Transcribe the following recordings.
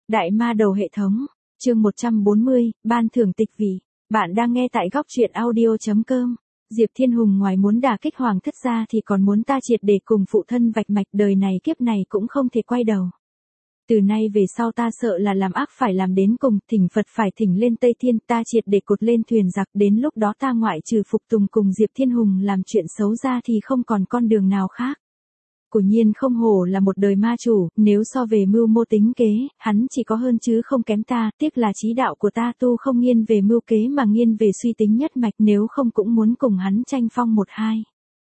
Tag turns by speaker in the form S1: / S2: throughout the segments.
S1: Đại ma đầu hệ thống, chương 140, ban thưởng tịch vị. Bạn đang nghe tại góc truyện audio.com. Diệp Thiên Hùng ngoài muốn đả kích hoàng thất ra thì còn muốn ta triệt để cùng phụ thân vạch mạch, đời này kiếp này cũng không thể quay đầu. Từ nay về sau ta sợ là làm ác phải làm đến cùng, thỉnh Phật phải thỉnh lên Tây Thiên, ta triệt để cột lên thuyền giặc, đến lúc đó ta ngoại trừ phục tùng cùng Diệp Thiên Hùng làm chuyện xấu ra thì không còn con đường nào khác. Quả nhiên không hổ là một đời ma chủ, nếu so về mưu mô tính kế, hắn chỉ có hơn chứ không kém ta, tiếc là chí đạo của ta tu không nghiêng về mưu kế mà nghiêng về suy tính nhất mạch, nếu không cũng muốn cùng hắn tranh phong một hai.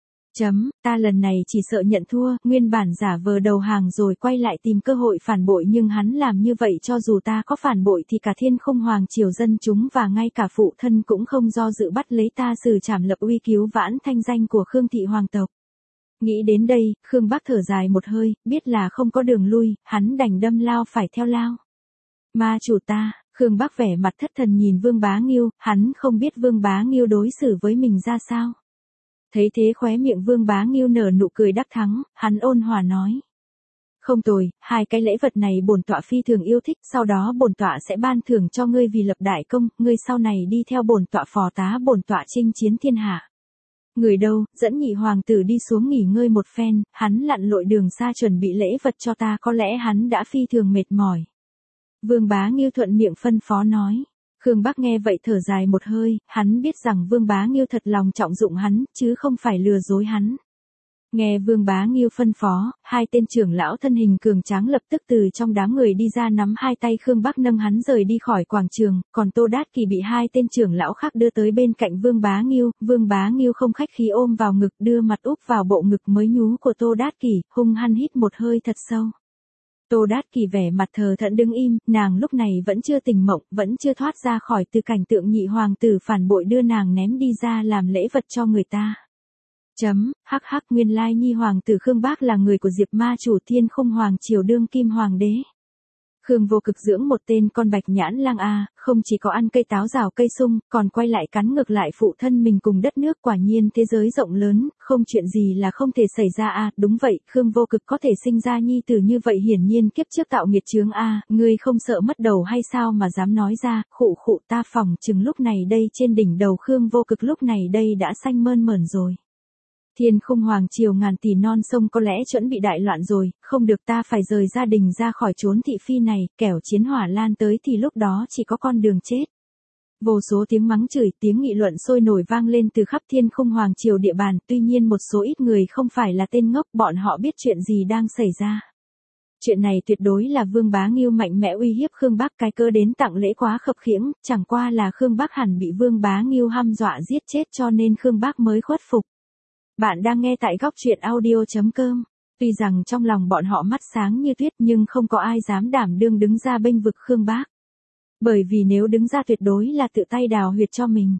S1: Ta lần này chỉ sợ nhận thua, nguyên bản giả vờ đầu hàng rồi quay lại tìm cơ hội phản bội, nhưng hắn làm như vậy cho dù ta có phản bội thì cả Thiên Không Hoàng triều dân chúng và ngay cả phụ thân cũng không do dự bắt lấy ta xử trảm lập uy, cứu vãn thanh danh của Khương thị hoàng tộc. Nghĩ đến đây, Khương Bác thở dài một hơi, biết là không có đường lui, hắn đành đâm lao phải theo lao. Ma chủ ta, Khương Bác vẻ mặt thất thần nhìn Vương Bá Ngưu, hắn không biết Vương Bá Ngưu đối xử với mình ra sao. Thấy thế khóe miệng Vương Bá Ngưu nở nụ cười đắc thắng, hắn ôn hòa nói. Không tồi, hai cái lễ vật này bổn tọa phi thường yêu thích, sau đó bổn tọa sẽ ban thưởng cho ngươi vì lập đại công, ngươi sau này đi theo bổn tọa phò tá bổn tọa chinh chiến thiên hạ. Người đâu, dẫn nhị hoàng tử đi xuống nghỉ ngơi một phen, hắn lặn lội đường xa chuẩn bị lễ vật cho ta, có lẽ hắn đã phi thường mệt mỏi. Vương Bá Ngưu thuận miệng phân phó nói. Khương Bác nghe vậy thở dài một hơi, hắn biết rằng Vương Bá Ngưu thật lòng trọng dụng hắn, chứ không phải lừa dối hắn. Nghe Vương Bá Ngưu phân phó, hai tên trưởng lão thân hình cường tráng lập tức từ trong đám người đi ra, nắm hai tay Khương Bác nâng hắn rời đi khỏi quảng trường, còn Tô Đát Kỷ bị hai tên trưởng lão khác đưa tới bên cạnh Vương Bá Ngưu. Vương Bá Ngưu không khách khí ôm vào ngực, đưa mặt úp vào bộ ngực mới nhú của Tô Đát Kỷ, hung hăng hít một hơi thật sâu. Tô Đát Kỷ vẻ mặt thờ thẫn đứng im, nàng lúc này vẫn chưa tỉnh mộng, vẫn chưa thoát ra khỏi từ cảnh tượng nhị hoàng tử phản bội đưa nàng ném đi ra làm lễ vật cho người ta. Hắc hắc, nguyên lai nhi hoàng tử Khương Bác là người của Diệp ma chủ Thiên Không Hoàng triều đương kim hoàng đế. Khương Vô Cực dưỡng một tên con bạch nhãn lang a, không chỉ có ăn cây táo rào cây sung, còn quay lại cắn ngược lại phụ thân mình cùng đất nước, quả nhiên thế giới rộng lớn, không chuyện gì là không thể xảy ra a. Đúng vậy, Khương Vô Cực có thể sinh ra nhi tử như vậy hiển nhiên kiếp trước tạo nghiệt chướng a, ngươi không sợ mất đầu hay sao mà dám nói ra, khụ khụ, ta phỏng chừng lúc này đây trên đỉnh đầu Khương Vô Cực lúc này đây đã xanh mơn mởn rồi. Thiên Không Hoàng triều ngàn tỷ non sông có lẽ chuẩn bị đại loạn rồi, không được, ta phải rời gia đình ra khỏi chốn thị phi này, kẻo chiến hỏa lan tới thì lúc đó chỉ có con đường chết. Vô số tiếng mắng chửi, tiếng nghị luận sôi nổi vang lên từ khắp Thiên Không Hoàng triều địa bàn, tuy nhiên một số ít người không phải là tên ngốc, bọn họ biết chuyện gì đang xảy ra. Chuyện này tuyệt đối là Vương Bá Ngưu mạnh mẽ uy hiếp Khương Bác, cái cơ đến tặng lễ quá khập khiễng, chẳng qua là Khương Bác hẳn bị Vương Bá Ngưu hăm dọa giết chết cho nên Khương Bác mới khuất phục. Bạn đang nghe tại góc truyện audio.com. Tuy rằng trong lòng bọn họ mắt sáng như tuyết nhưng không có ai dám đảm đương đứng ra bênh vực Khương Bác. Bởi vì nếu đứng ra tuyệt đối là tự tay đào huyệt cho mình.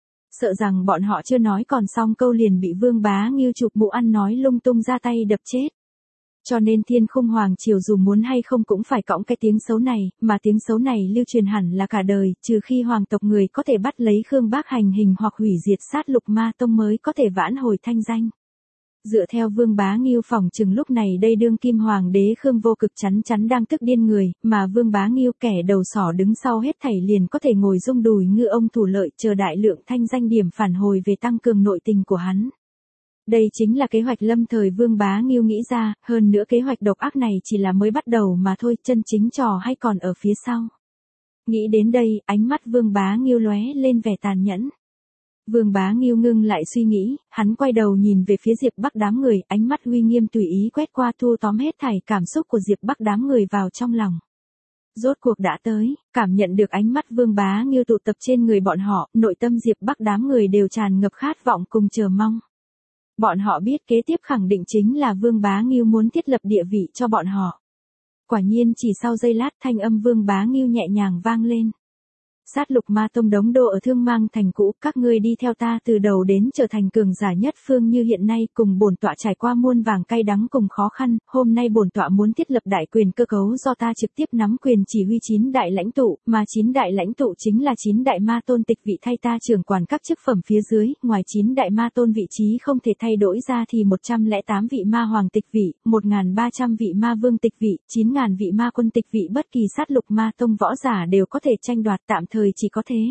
S1: Sợ rằng bọn họ chưa nói còn xong câu liền bị Vương Bá Ngưu chụp mũ ăn nói lung tung ra tay đập chết. Cho nên Thiên Không Hoàng triều dù muốn hay không cũng phải cõng cái tiếng xấu này, mà tiếng xấu này lưu truyền hẳn là cả đời, trừ khi hoàng tộc người có thể bắt lấy Khương Bác hành hình hoặc hủy diệt sát Lục Ma Tông mới có thể vãn hồi thanh danh. Dựa theo Vương Bá Ngưu phỏng chừng lúc này đây đương kim hoàng đế Khương Vô Cực chắn đang tức điên người, mà Vương Bá Ngưu kẻ đầu sỏ đứng sau hết thảy liền có thể ngồi rung đùi ngư ông thủ lợi, chờ đại lượng thanh danh điểm phản hồi về tăng cường nội tình của hắn. Đây chính là kế hoạch lâm thời Vương Bá Ngưu nghĩ ra, hơn nữa kế hoạch độc ác này chỉ là mới bắt đầu mà thôi, chân chính trò hay còn ở phía sau. Nghĩ đến đây, ánh mắt Vương Bá Ngưu lóe lên vẻ tàn nhẫn. Vương Bá Ngưu ngưng lại suy nghĩ, hắn quay đầu nhìn về phía Diệp Bắc đám người, ánh mắt uy nghiêm tùy ý quét qua, thu tóm hết thảy cảm xúc của Diệp Bắc đám người vào trong lòng. Rốt cuộc đã tới, cảm nhận được ánh mắt Vương Bá Ngưu tụ tập trên người bọn họ, nội tâm Diệp Bắc đám người đều tràn ngập khát vọng cùng chờ mong. Bọn họ biết kế tiếp khẳng định chính là Vương Bá Ngưu muốn thiết lập địa vị cho bọn họ. Quả nhiên chỉ sau giây lát thanh âm Vương Bá Ngưu nhẹ nhàng vang lên. Sát lục ma tông đóng đô ở Thương Mang thành cũ, các ngươi đi theo ta từ đầu đến trở thành cường giả nhất phương như hiện nay, cùng bổn tọa trải qua muôn vàng cay đắng cùng khó khăn, hôm nay bổn tọa muốn thiết lập đại quyền cơ cấu do ta trực tiếp nắm quyền chỉ huy 9 đại lãnh tụ, mà 9 đại lãnh tụ chính là 9 đại ma tôn tịch vị thay ta trưởng quản các chức phẩm phía dưới, ngoài 9 đại ma tôn vị trí không thể thay đổi ra thì 108 vị ma hoàng tịch vị, 1300 vị ma vương tịch vị, 9000 vị ma quân tịch vị, bất kỳ sát lục ma tông võ giả đều có thể tranh đoạt, tạm thời chỉ có thế.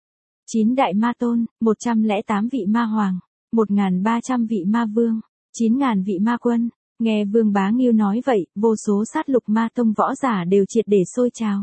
S1: 9 đại ma tôn, 108 vị ma hoàng, 1300 vị ma vương, 9000 vị ma quân. Nghe Vương Bá Nghiêu nói vậy, vô số sát lục ma tông võ giả đều triệt để sôi trào.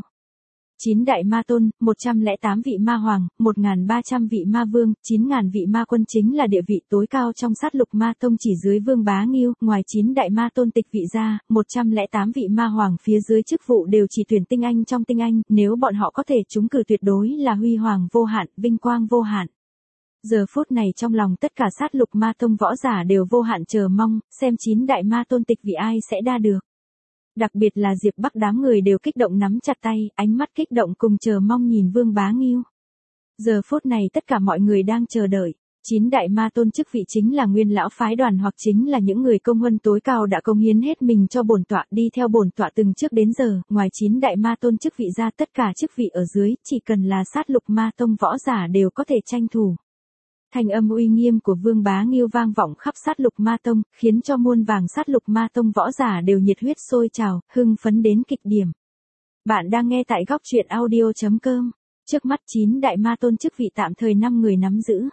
S1: 9 đại ma tôn, 108 vị ma hoàng, 1300 vị ma vương, 9000 vị ma quân chính là địa vị tối cao trong sát lục ma tông chỉ dưới Vương Bá Nghiêu, ngoài 9 đại ma tôn tịch vị ra, 108 vị ma hoàng phía dưới chức vụ đều chỉ tuyển tinh anh trong tinh anh, nếu bọn họ có thể trúng cử tuyệt đối là huy hoàng vô hạn, vinh quang vô hạn. Giờ phút này trong lòng tất cả sát lục ma tông võ giả đều vô hạn chờ mong, xem 9 đại ma tôn tịch vị ai sẽ đa được. Đặc biệt là Diệp Bắc đám người đều kích động nắm chặt tay, ánh mắt kích động cùng chờ mong nhìn Vương Bá Nghiêu. Giờ phút này tất cả mọi người đang chờ đợi. 9 đại ma tôn chức vị chính là nguyên lão phái đoàn hoặc chính là những người công huân tối cao đã cống hiến hết mình cho bổn tọa, đi theo bổn tọa từng trước đến giờ, ngoài 9 đại ma tôn chức vị ra tất cả chức vị ở dưới, chỉ cần là sát lục ma tông võ giả đều có thể tranh thủ. Thanh âm uy nghiêm của Vương Bá Nghiêu vang vọng khắp sát lục ma tông, khiến cho muôn vàng sát lục ma tông võ giả đều nhiệt huyết sôi trào, hưng phấn đến cực điểm. Bạn đang nghe tại góc truyện audio.com. Trước mắt 9 đại ma tôn chức vị tạm thời 5 người nắm giữ.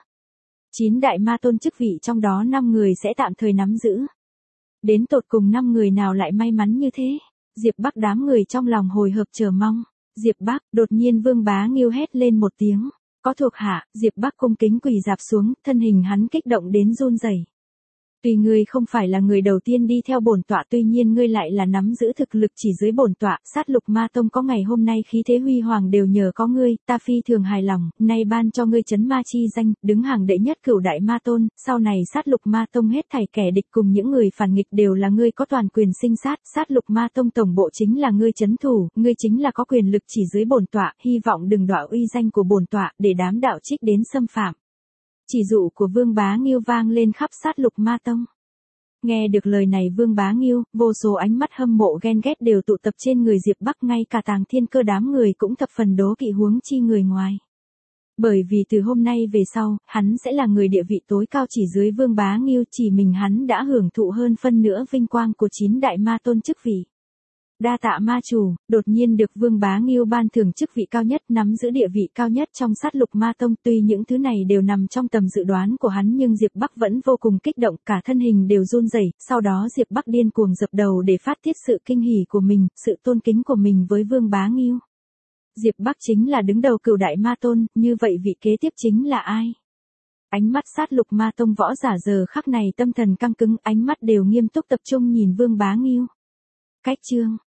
S1: 9 đại ma tôn chức vị trong đó 5 người sẽ tạm thời nắm giữ. Đến tột cùng 5 người nào lại may mắn như thế? Diệp Bắc đám người trong lòng hồi hộp chờ mong. Diệp Bắc, đột nhiên Vương Bá Nghiêu hét lên một tiếng. Có thuộc hạ, Diệp Bắc cung kính quỳ rạp xuống, thân hình hắn kích động đến run rẩy. Tuy ngươi không phải là người đầu tiên đi theo bổn tọa, tuy nhiên ngươi lại là nắm giữ thực lực chỉ dưới bổn tọa, sát lục ma tông có ngày hôm nay khí thế huy hoàng đều nhờ có ngươi, ta phi thường hài lòng, nay ban cho ngươi chấn ma chi danh, đứng hàng đệ nhất cửu đại ma tôn, sau này sát lục ma tông hết thảy kẻ địch cùng những người phản nghịch đều là ngươi có toàn quyền sinh sát, sát lục ma tông tổng bộ chính là ngươi trấn thủ, ngươi chính là có quyền lực chỉ dưới bổn tọa, hy vọng đừng đọa uy danh của bổn tọa để đám đạo trích đến xâm phạm. Chỉ dụ của Vương Bá Nghiêu vang lên khắp sát lục ma tông. Nghe được lời này Vương Bá Nghiêu, vô số ánh mắt hâm mộ ghen ghét đều tụ tập trên người Diệp Bắc, ngay cả Tàng Thiên Cơ đám người cũng thập phần đố kỵ huống chi người ngoài. Bởi vì từ hôm nay về sau, hắn sẽ là người địa vị tối cao chỉ dưới Vương Bá Nghiêu, chỉ mình hắn đã hưởng thụ hơn phân nữa vinh quang của 9 đại ma tôn chức vị. Đa tạ ma chủ, đột nhiên được Vương Bá Nghiêu ban thưởng chức vị cao nhất, nắm giữ địa vị cao nhất trong sát lục ma tông, tuy những thứ này đều nằm trong tầm dự đoán của hắn nhưng Diệp Bắc vẫn vô cùng kích động, cả thân hình đều run rẩy, sau đó Diệp Bắc điên cuồng dập đầu để phát tiết sự kinh hỉ của mình, sự tôn kính của mình với Vương Bá Nghiêu. Diệp Bắc chính là đứng đầu cửu đại ma tôn, như vậy vị kế tiếp chính là ai? Ánh mắt sát lục ma tông võ giả giờ khắc này tâm thần căng cứng, ánh mắt đều nghiêm túc tập trung nhìn Vương Bá Nghiêu. Cách chương